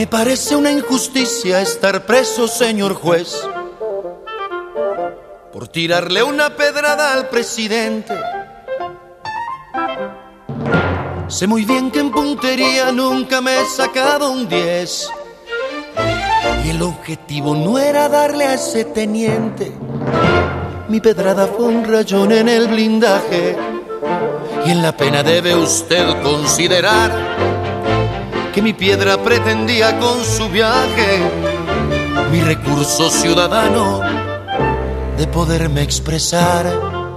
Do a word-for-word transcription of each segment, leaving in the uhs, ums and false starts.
Me parece una injusticia estar preso, señor juez, por tirarle una pedrada al presidente. Sé muy bien que en puntería nunca me he sacado un diez, y el objetivo no era darle a ese teniente. Mi pedrada fue un rayón en el blindaje, y en la pena debe usted considerar que mi piedra pretendía con su viaje mi recurso ciudadano de poderme expresar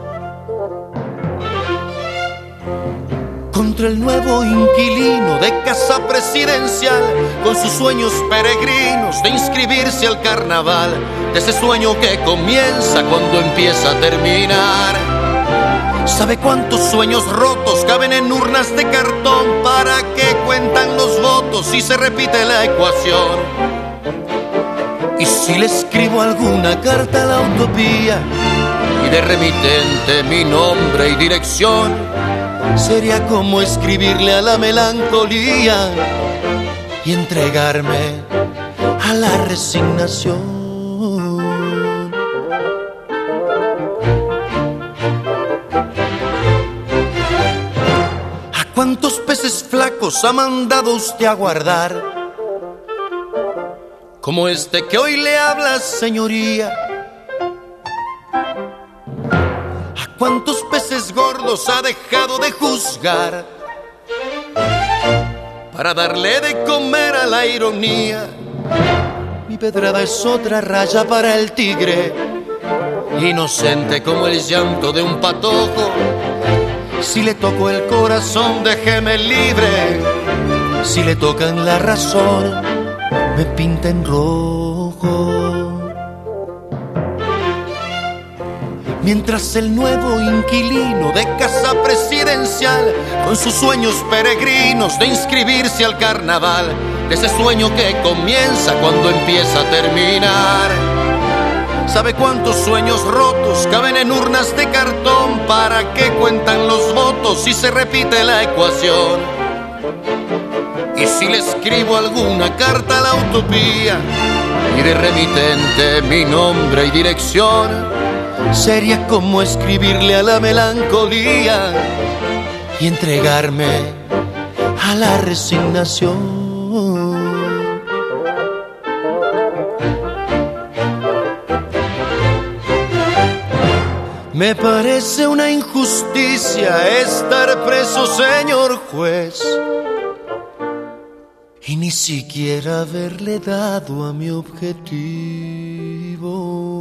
contra el nuevo inquilino de casa presidencial, con sus sueños peregrinos de inscribirse al carnaval, de ese sueño que comienza cuando empieza a terminar. ¿Sabe cuántos sueños rotos caben en urnas de cartón? ¿Para qué cuentan los votos si se repite la ecuación? Y si le escribo alguna carta a la utopía y de remitente mi nombre y dirección, sería como escribirle a la melancolía y entregarme a la resignación. ¿A cuántos peces flacos ha mandado usted a guardar? Como este que hoy le habla, señoría. ¿A cuántos peces gordos ha dejado de juzgar para darle de comer a la ironía? Mi pedrada es otra raya para el tigre, inocente como el llanto de un patojo. Si le toco el corazón, déjeme libre. Si le tocan la razón, me pinta en rojo. Mientras el nuevo inquilino de casa presidencial, con sus sueños peregrinos de inscribirse al carnaval, de ese sueño que comienza cuando empieza a terminar. ¿Sabe cuántos sueños rotos caben en urnas de cartón? ¿Para qué cuentan los votos si se repite la ecuación? Y si le escribo alguna carta a la utopía y de remitente mi nombre y dirección, sería como escribirle a la melancolía y entregarme a la resignación. Me parece una injusticia estar preso, señor juez, y ni siquiera haberle dado a mi objetivo.